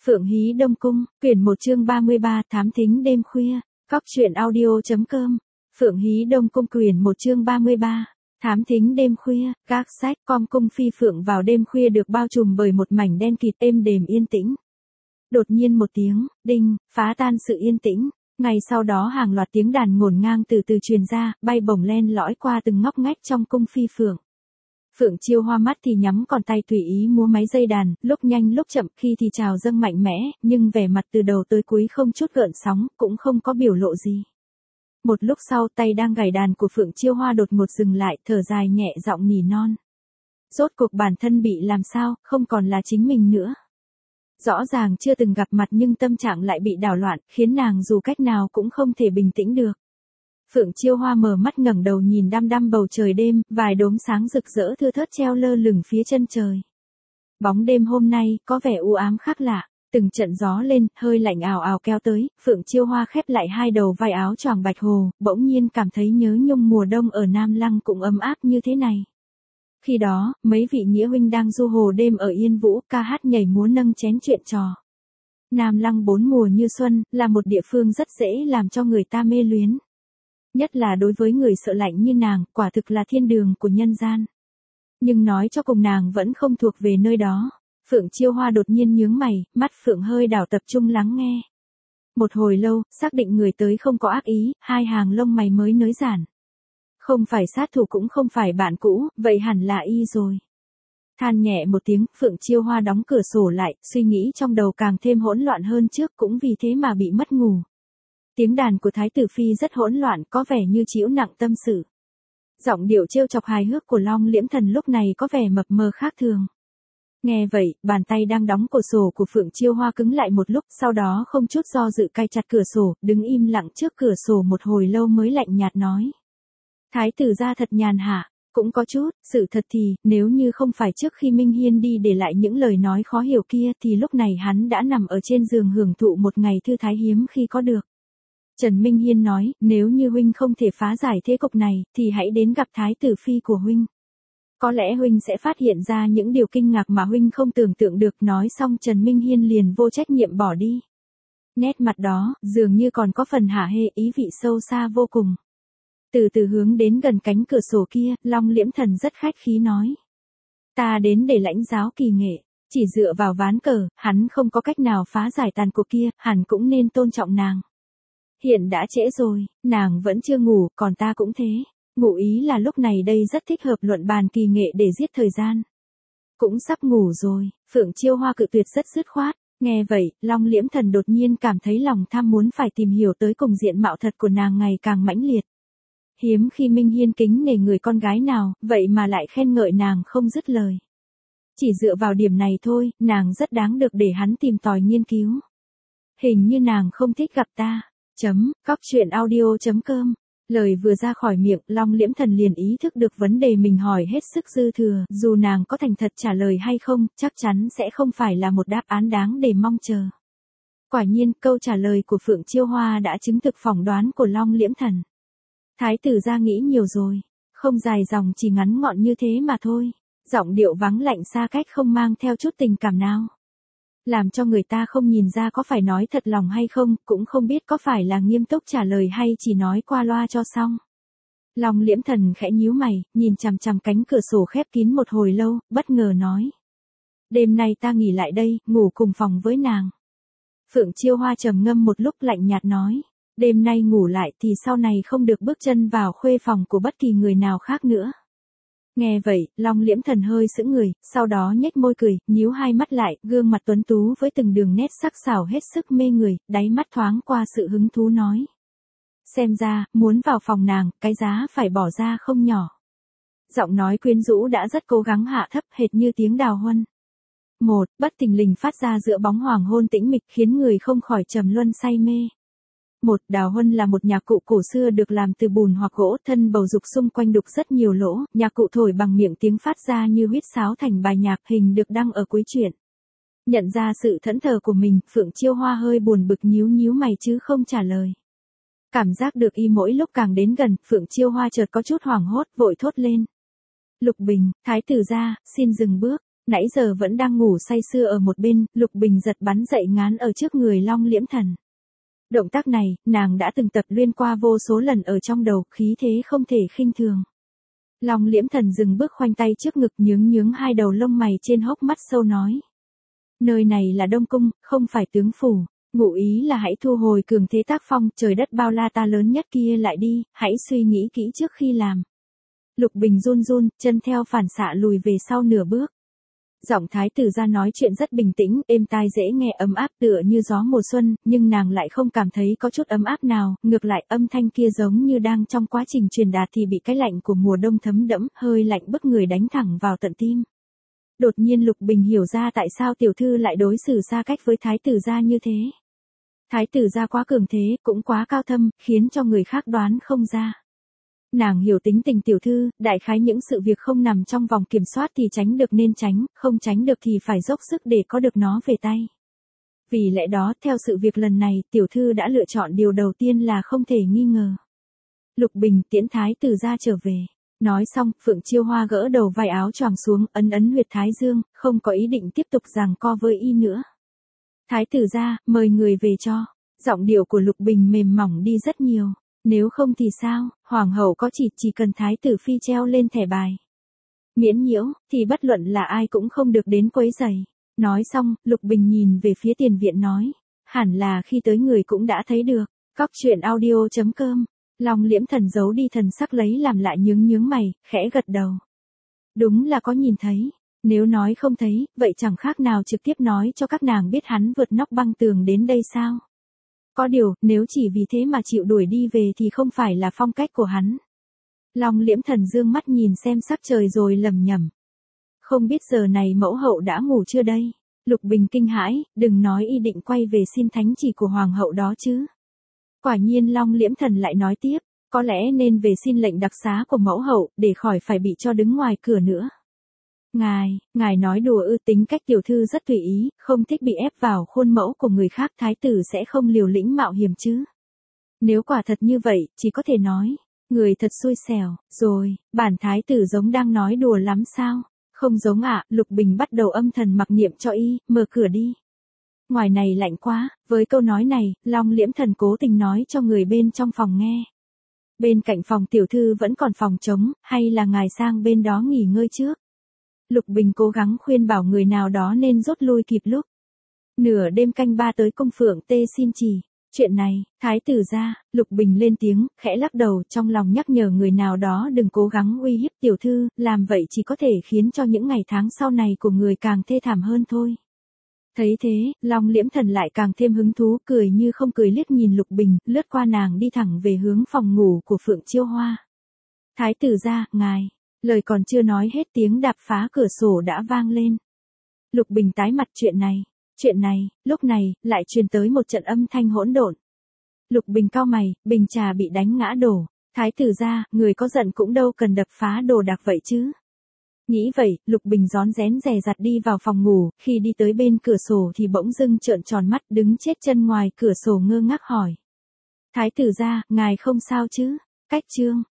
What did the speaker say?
Phượng Hí Đông Cung, quyển 1 chương 33, thám thính đêm khuya, Cóc truyện audio.com. Phượng Hí Đông Cung quyển 1 chương 33, thám thính đêm khuya, các sách com cung phi phượng vào đêm khuya được bao trùm bởi một mảnh đen kịt êm đềm yên tĩnh. Đột nhiên một tiếng, đinh, phá tan sự yên tĩnh. Ngày sau đó hàng loạt tiếng đàn ngổn ngang từ từ truyền ra, bay bổng len lỏi qua từng ngóc ngách trong cung phi phượng. Phượng Chiêu Hoa mắt thì nhắm còn tay tùy ý múa máy dây đàn, lúc nhanh lúc chậm, khi thì trào dâng mạnh mẽ, nhưng vẻ mặt từ đầu tới cuối không chút gợn sóng, cũng không có biểu lộ gì. Một lúc sau tay đang gảy đàn của Phượng Chiêu Hoa đột ngột dừng lại, thở dài nhẹ giọng nỉ non. Rốt cuộc bản thân bị làm sao, không còn là chính mình nữa. Rõ ràng chưa từng gặp mặt nhưng tâm trạng lại bị đảo loạn, khiến nàng dù cách nào cũng không thể bình tĩnh được. Phượng Chiêu Hoa mở mắt ngẩng đầu nhìn đăm đăm bầu trời đêm, vài đốm sáng rực rỡ thưa thớt treo lơ lửng phía chân trời. Bóng đêm hôm nay có vẻ u ám khác lạ, từng trận gió lên, hơi lạnh ào ào kéo tới, Phượng Chiêu Hoa khép lại hai đầu vai áo choàng bạch hồ, bỗng nhiên cảm thấy nhớ nhung mùa đông ở Nam Lăng cũng ấm áp như thế này. Khi đó, mấy vị nghĩa huynh đang du hồ đêm ở Yên Vũ, ca hát nhảy múa nâng chén chuyện trò. Nam Lăng bốn mùa như xuân, là một địa phương rất dễ làm cho người ta mê luyến. Nhất là đối với người sợ lạnh như nàng, quả thực là thiên đường của nhân gian. Nhưng nói cho cùng nàng vẫn không thuộc về nơi đó. Phượng Chiêu Hoa đột nhiên nhướng mày, mắt Phượng hơi đảo tập trung lắng nghe. Một hồi lâu, xác định người tới không có ác ý, hai hàng lông mày mới nới giãn. Không phải sát thủ cũng không phải bạn cũ, vậy hẳn là y rồi. Than nhẹ một tiếng, Phượng Chiêu Hoa đóng cửa sổ lại, suy nghĩ trong đầu càng thêm hỗn loạn hơn trước, cũng vì thế mà bị mất ngủ. Tiếng đàn của Thái tử Phi rất hỗn loạn, có vẻ như trĩu nặng tâm sự. Giọng điệu trêu chọc hài hước của Long Liễm Thần lúc này có vẻ mập mờ khác thường. Nghe vậy, bàn tay đang đóng cửa sổ của Phượng Chiêu Hoa cứng lại một lúc, sau đó không chút do dự cài chặt cửa sổ, đứng im lặng trước cửa sổ một hồi lâu mới lạnh nhạt nói. Thái tử gia thật nhàn hạ, cũng có chút, sự thật thì, nếu như không phải trước khi Minh Hiên đi để lại những lời nói khó hiểu kia thì lúc này hắn đã nằm ở trên giường hưởng thụ một ngày thư thái hiếm khi có được. Trần Minh Hiên nói, nếu như huynh không thể phá giải thế cục này, thì hãy đến gặp Thái tử Phi của huynh. Có lẽ huynh sẽ phát hiện ra những điều kinh ngạc mà huynh không tưởng tượng được. Nói xong Trần Minh Hiên liền vô trách nhiệm bỏ đi. Nét mặt đó, dường như còn có phần hả hê, ý vị sâu xa vô cùng. Từ từ hướng đến gần cánh cửa sổ kia, Long Liễm Thần rất khách khí nói. Ta đến để lãnh giáo kỳ nghệ, chỉ dựa vào ván cờ, hắn không có cách nào phá giải tàn cuộc kia, hẳn cũng nên tôn trọng nàng. Hiện đã trễ rồi, nàng vẫn chưa ngủ, còn ta cũng thế. Ngụ ý là lúc này đây rất thích hợp luận bàn kỳ nghệ để giết thời gian. Cũng sắp ngủ rồi, Phượng Chiêu Hoa cự tuyệt rất dứt khoát. Nghe vậy, Long Liễm Thần đột nhiên cảm thấy lòng tham muốn phải tìm hiểu tới cùng diện mạo thật của nàng ngày càng mãnh liệt. Hiếm khi Minh Hiên kính nể người con gái nào, vậy mà lại khen ngợi nàng không dứt lời. Chỉ dựa vào điểm này thôi, nàng rất đáng được để hắn tìm tòi nghiên cứu. Hình như nàng không thích gặp ta. Cóc truyện audio.com. Lời vừa ra khỏi miệng, Long Liễm Thần liền ý thức được vấn đề mình hỏi hết sức dư thừa, dù nàng có thành thật trả lời hay không, chắc chắn sẽ không phải là một đáp án đáng để mong chờ. Quả nhiên, câu trả lời của Phượng Chiêu Hoa đã chứng thực phỏng đoán của Long Liễm Thần. Thái tử gia nghĩ nhiều rồi, không dài dòng chỉ ngắn gọn như thế mà thôi. Giọng điệu vắng lạnh xa cách không mang theo chút tình cảm nào. Làm cho người ta không nhìn ra có phải nói thật lòng hay không, cũng không biết có phải là nghiêm túc trả lời hay chỉ nói qua loa cho xong. Long Liễm Thần khẽ nhíu mày, nhìn chằm chằm cánh cửa sổ khép kín một hồi lâu, bất ngờ nói. Đêm nay ta nghỉ lại đây, ngủ cùng phòng với nàng. Phượng Chiêu Hoa trầm ngâm một lúc lạnh nhạt nói. Đêm nay ngủ lại thì sau này không được bước chân vào khuê phòng của bất kỳ người nào khác nữa. Nghe vậy, Long Liễm Thần hơi sững người, sau đó nhếch môi cười, nhíu hai mắt lại, gương mặt tuấn tú với từng đường nét sắc sảo hết sức mê người, đáy mắt thoáng qua sự hứng thú nói. Xem ra, muốn vào phòng nàng, cái giá phải bỏ ra không nhỏ. Giọng nói quyến rũ đã rất cố gắng hạ thấp hệt như tiếng đào huân. Một, bất thình lình phát ra giữa bóng hoàng hôn tĩnh mịch khiến người không khỏi trầm luân say mê. Một, đào huân là một nhạc cụ cổ xưa được làm từ bùn hoặc gỗ, thân bầu dục xung quanh đục rất nhiều lỗ, nhạc cụ thổi bằng miệng tiếng phát ra như huýt sáo thành bài nhạc, hình được đăng ở cuối truyện. Nhận ra sự thẫn thờ của mình, Phượng Chiêu Hoa hơi buồn bực nhíu nhíu mày chứ không trả lời. Cảm giác được y mỗi lúc càng đến gần, Phượng Chiêu Hoa chợt có chút hoảng hốt, vội thốt lên. Lục Bình, Thái tử gia, xin dừng bước. Nãy giờ vẫn đang ngủ say sưa ở một bên, Lục Bình giật bắn dậy ngán ở trước người Long Liễm Thần. Động tác này, nàng đã từng tập luyện qua vô số lần ở trong đầu, khí thế không thể khinh thường. Long Liễm Thần dừng bước khoanh tay trước ngực nhướng hai đầu lông mày trên hốc mắt sâu nói. Nơi này là Đông Cung, không phải tướng phủ. Ngụ ý là hãy thu hồi cường thế tác phong, trời đất bao la ta lớn nhất kia lại đi, hãy suy nghĩ kỹ trước khi làm. Lục Bình run run, chân theo phản xạ lùi về sau nửa bước. Giọng thái tử ra nói chuyện rất bình tĩnh, êm tai dễ nghe, ấm áp tựa như gió mùa xuân, nhưng nàng lại không cảm thấy có chút ấm áp nào, ngược lại âm thanh kia giống như đang trong quá trình truyền đạt thì bị cái lạnh của mùa đông thấm đẫm, hơi lạnh bức người đánh thẳng vào tận tim. Đột nhiên Lục Bình hiểu ra tại sao tiểu thư lại đối xử xa cách với thái tử gia như thế. Thái tử gia quá cường thế, cũng quá cao thâm, khiến cho người khác đoán không ra. Nàng hiểu tính tình tiểu thư, đại khái những sự việc không nằm trong vòng kiểm soát thì tránh được nên tránh, không tránh được thì phải dốc sức để có được nó về tay. Vì lẽ đó, theo sự việc lần này, tiểu thư đã lựa chọn điều đầu tiên là không thể nghi ngờ. Lục Bình tiễn thái tử gia trở về. Nói xong, Phượng Chiêu Hoa gỡ đầu vai áo choàng xuống, ấn huyệt thái dương, không có ý định tiếp tục giằng co với y nữa. Thái tử gia, mời người về cho. Giọng điệu của Lục Bình mềm mỏng đi rất nhiều. Nếu không thì sao, hoàng hậu có chỉ cần thái tử phi treo lên thẻ bài. Miễn nhiễu, thì bất luận là ai cũng không được đến quấy rầy. Nói xong, Lục Bình nhìn về phía tiền viện nói. Hẳn là khi tới người cũng đã thấy được. Cóc truyện audio.com. Long Liễm Thần giấu đi thần sắc lấy làm lại nhướng mày, khẽ gật đầu. Đúng là có nhìn thấy. Nếu nói không thấy, vậy chẳng khác nào trực tiếp nói cho các nàng biết hắn vượt nóc băng tường đến đây sao. Có điều, nếu chỉ vì thế mà chịu đuổi đi về thì không phải là phong cách của hắn. Long Liễm Thần dương mắt nhìn xem sắc trời rồi lẩm nhẩm. Không biết giờ này mẫu hậu đã ngủ chưa đây? Lục Bình kinh hãi, đừng nói y định quay về xin thánh chỉ của hoàng hậu đó chứ. Quả nhiên Long Liễm Thần lại nói tiếp, có lẽ nên về xin lệnh đặc xá của mẫu hậu, để khỏi phải bị cho đứng ngoài cửa nữa. Ngài nói đùa ư? Tính cách tiểu thư rất tùy ý, không thích bị ép vào khuôn mẫu của người khác, thái tử sẽ không liều lĩnh mạo hiểm chứ. Nếu quả thật như vậy, chỉ có thể nói, người thật xui xẻo, rồi, bản thái tử giống đang nói đùa lắm sao? Không giống ạ, Lục Bình bắt đầu âm thầm mặc niệm cho y, mở cửa đi. Ngoài này lạnh quá, với câu nói này, Long Liễm Thần cố tình nói cho người bên trong phòng nghe. Bên cạnh phòng tiểu thư vẫn còn phòng trống, hay là ngài sang bên đó nghỉ ngơi trước? Lục Bình cố gắng khuyên bảo người nào đó nên rút lui kịp lúc. Nửa đêm canh ba tới cung Phượng Tê xin chỉ. Chuyện này, thái tử gia, Lục Bình lên tiếng, khẽ lắc đầu trong lòng nhắc nhở người nào đó đừng cố gắng uy hiếp tiểu thư, làm vậy chỉ có thể khiến cho những ngày tháng sau này của người càng thê thảm hơn thôi. Thấy thế, Long Liễm Thần lại càng thêm hứng thú, cười như không cười liếc nhìn Lục Bình, lướt qua nàng đi thẳng về hướng phòng ngủ của Phượng Chiêu Hoa. Thái tử gia, ngài. Lời còn chưa nói hết tiếng đạp phá cửa sổ đã vang lên. Lục Bình tái mặt chuyện này, lúc này, lại truyền tới một trận âm thanh hỗn độn. Lục Bình cau mày, bình trà bị đánh ngã đổ. Thái tử gia, người có giận cũng đâu cần đập phá đồ đạc vậy chứ. Nghĩ vậy, Lục Bình rón rén dè dặt đi vào phòng ngủ, khi đi tới bên cửa sổ thì bỗng dưng trợn tròn mắt đứng chết chân ngoài cửa sổ ngơ ngác hỏi. Thái tử gia, ngài không sao chứ? Cách chương.